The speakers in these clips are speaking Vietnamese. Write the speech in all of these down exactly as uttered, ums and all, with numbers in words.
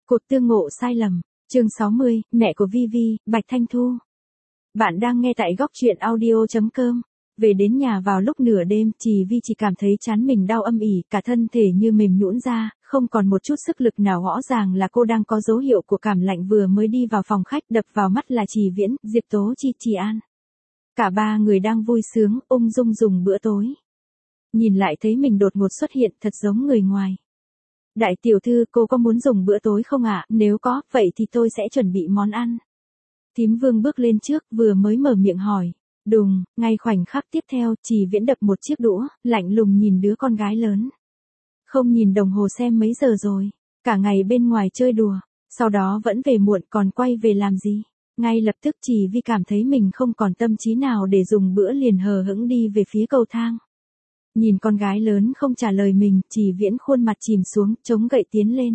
Cuộc tương ngộ sai lầm, chương sáu mươi, mẹ của Vi Vi, Bạch Thanh Thu. Bạn đang nghe tại góc truyện audio chấm com. Về đến nhà vào lúc nửa đêm, Trì Vi chỉ cảm thấy trán mình đau âm ỉ, cả thân thể như mềm nhũn ra, không còn một chút sức lực nào, rõ ràng là cô đang có dấu hiệu của cảm lạnh. Vừa mới đi vào phòng khách, đập vào mắt là Trì Viễn, Diệp Tố Chi, Trì An. Cả ba người đang vui sướng, ung dung dùng bữa tối. Nhìn lại thấy mình đột ngột xuất hiện, thật giống người ngoài. Đại tiểu thư, cô có muốn dùng bữa tối không ạ? Nếu có, vậy thì tôi sẽ chuẩn bị món ăn. Thím Vương bước lên trước, vừa mới mở miệng hỏi. Đùng, ngay khoảnh khắc tiếp theo, Trì Viễn đập một chiếc đũa, lạnh lùng nhìn đứa con gái lớn. Không nhìn đồng hồ xem mấy giờ rồi, cả ngày bên ngoài chơi đùa, sau đó vẫn về muộn, còn quay về làm gì? Ngay lập tức Trì Vi cảm thấy mình không còn tâm trí nào để dùng bữa, liền hờ hững đi về phía cầu thang. Nhìn con gái lớn không trả lời mình, Trì Viễn khuôn mặt chìm xuống, chống gậy tiến lên.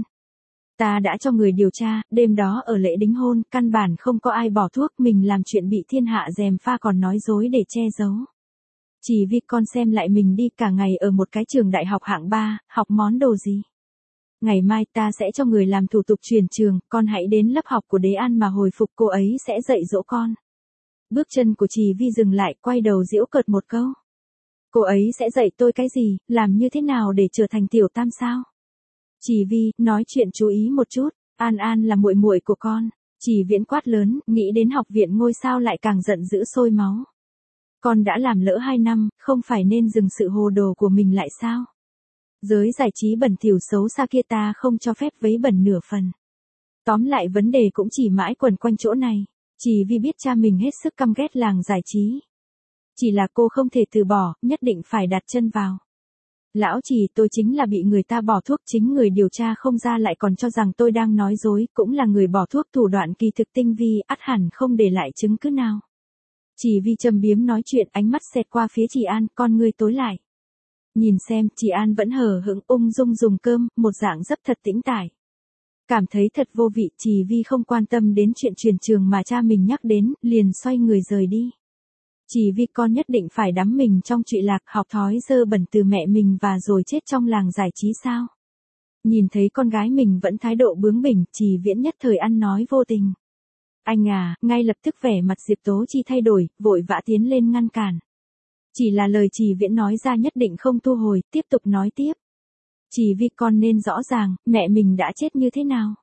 Ta đã cho người điều tra, đêm đó ở lễ đính hôn, căn bản không có ai bỏ thuốc, mình làm chuyện bị thiên hạ gièm pha còn nói dối để che giấu. Trì Vi, con xem lại mình đi, cả ngày ở một cái trường đại học hạng ba, học món đồ gì? Ngày mai ta sẽ cho người làm thủ tục chuyển trường, con hãy đến lớp học của Đế An mà hồi phục, cô ấy sẽ dạy dỗ con. Bước chân của Trì Vi dừng lại, quay đầu giễu cợt một câu. Cô ấy sẽ dạy tôi cái gì, làm như thế nào để trở thành tiểu tam sao? Trì Vi, nói chuyện chú ý một chút, An An là muội muội của con. Trì Viễn quát lớn, nghĩ đến học viện ngôi sao lại càng giận dữ sôi máu. Con đã làm lỡ hai năm, không phải nên dừng sự hồ đồ của mình lại sao? Giới giải trí bẩn thỉu xấu xa kia ta không cho phép vấy bẩn nửa phần. Tóm lại vấn đề cũng chỉ mãi quẩn quanh chỗ này. Trì Vi biết cha mình hết sức căm ghét làng giải trí. Chỉ là cô không thể từ bỏ, nhất định phải đặt chân vào. Lão Trì, tôi chính là bị người ta bỏ thuốc, chính người điều tra không ra lại còn cho rằng tôi đang nói dối, cũng là người bỏ thuốc, thủ đoạn kỳ thực tinh vi, ắt hẳn không để lại chứng cứ nào. Trì Vi châm biếm nói chuyện, ánh mắt xẹt qua phía Trì An, con ngươi tối lại. Nhìn xem, Trì An vẫn hờ hững ung dung dùng cơm, một dạng dấp thật tĩnh tải. Cảm thấy thật vô vị, Trì Vi không quan tâm đến chuyện truyền trường mà cha mình nhắc đến, liền xoay người rời đi. Trì Vi, con nhất định phải đắm mình trong trụy lạc, học thói dơ bẩn từ mẹ mình và rồi chết trong làng giải trí sao? Nhìn thấy con gái mình vẫn thái độ bướng bỉnh, Trì Viễn nhất thời ăn nói vô tình. Anh à, ngay lập tức vẻ mặt Diệp Tố Chi thay đổi, vội vã tiến lên ngăn cản. Chỉ là lời Trì Viễn nói ra nhất định không thu hồi, tiếp tục nói tiếp. Trì Vi, con nên rõ ràng, mẹ mình đã chết như thế nào?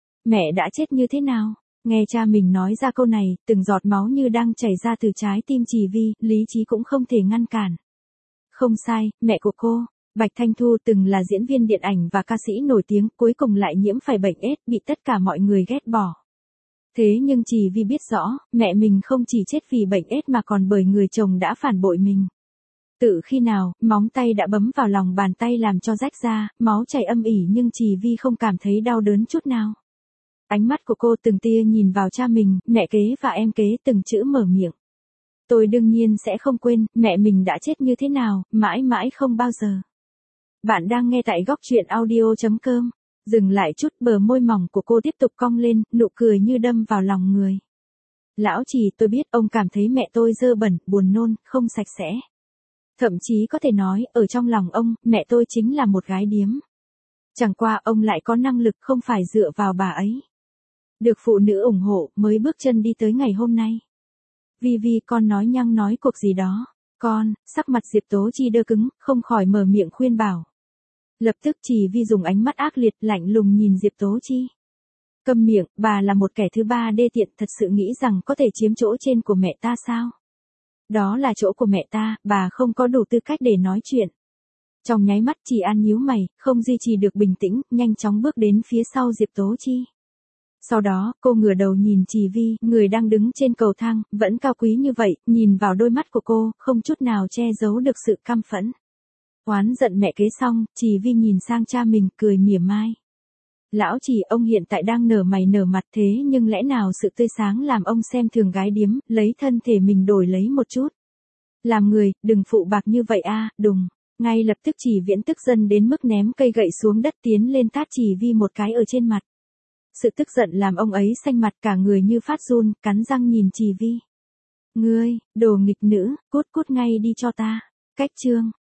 Mẹ đã chết như thế nào? Nghe cha mình nói ra câu này, từng giọt máu như đang chảy ra từ trái tim Trì Vi, lý trí cũng không thể ngăn cản. Không sai, mẹ của cô, Bạch Thanh Thu, từng là diễn viên điện ảnh và ca sĩ nổi tiếng, cuối cùng lại nhiễm phải bệnh ết, bị tất cả mọi người ghét bỏ. Thế nhưng Trì Vi biết rõ, mẹ mình không chỉ chết vì bệnh ết mà còn bởi người chồng đã phản bội mình. Tự khi nào, móng tay đã bấm vào lòng bàn tay làm cho rách ra, máu chảy âm ỉ, nhưng Trì Vi không cảm thấy đau đớn chút nào. Ánh mắt của cô từng tia nhìn vào cha mình, mẹ kế và em kế, từng chữ mở miệng. Tôi đương nhiên sẽ không quên, mẹ mình đã chết như thế nào, mãi mãi không bao giờ. Bạn đang nghe tại góc truyện audio chấm com. Dừng lại chút, bờ môi mỏng của cô tiếp tục cong lên, nụ cười như đâm vào lòng người. Lão Trì, tôi biết ông cảm thấy mẹ tôi dơ bẩn, buồn nôn, không sạch sẽ. Thậm chí có thể nói, ở trong lòng ông, mẹ tôi chính là một gái điếm. Chẳng qua ông lại có năng lực, không phải dựa vào bà ấy. Được phụ nữ ủng hộ, mới bước chân đi tới ngày hôm nay. Vi Vi, con nói nhăng nói cuộc gì đó. Con, sắc mặt Diệp Tố Chi đơ cứng, không khỏi mở miệng khuyên bảo. Lập tức Trì Vi dùng ánh mắt ác liệt, lạnh lùng nhìn Diệp Tố Chi. Câm miệng, bà là một kẻ thứ ba đê tiện, thật sự nghĩ rằng có thể chiếm chỗ trên của mẹ ta sao? Đó là chỗ của mẹ ta, bà không có đủ tư cách để nói chuyện. Trong nháy mắt Trì An nhíu mày, không duy trì được bình tĩnh, nhanh chóng bước đến phía sau Diệp Tố Chi. Sau đó, cô ngửa đầu nhìn Trì Vi, người đang đứng trên cầu thang, vẫn cao quý như vậy, nhìn vào đôi mắt của cô, không chút nào che giấu được sự căm phẫn. Oán giận mẹ kế xong, Trì Vi nhìn sang cha mình, cười mỉa mai. Lão Trì, ông hiện tại đang nở mày nở mặt, thế nhưng lẽ nào sự tươi sáng làm ông xem thường gái điếm, lấy thân thể mình đổi lấy một chút. Làm người, đừng phụ bạc như vậy a. Đùng. Ngay lập tức Trì Viễn tức giận đến mức ném cây gậy xuống đất, tiến lên tát Trì Vi một cái ở trên mặt. Sự tức giận làm ông ấy xanh mặt, cả người như phát run, cắn răng nhìn Trì Vi. Ngươi, đồ nghịch nữ, cút cút ngay đi cho ta. Cách chương.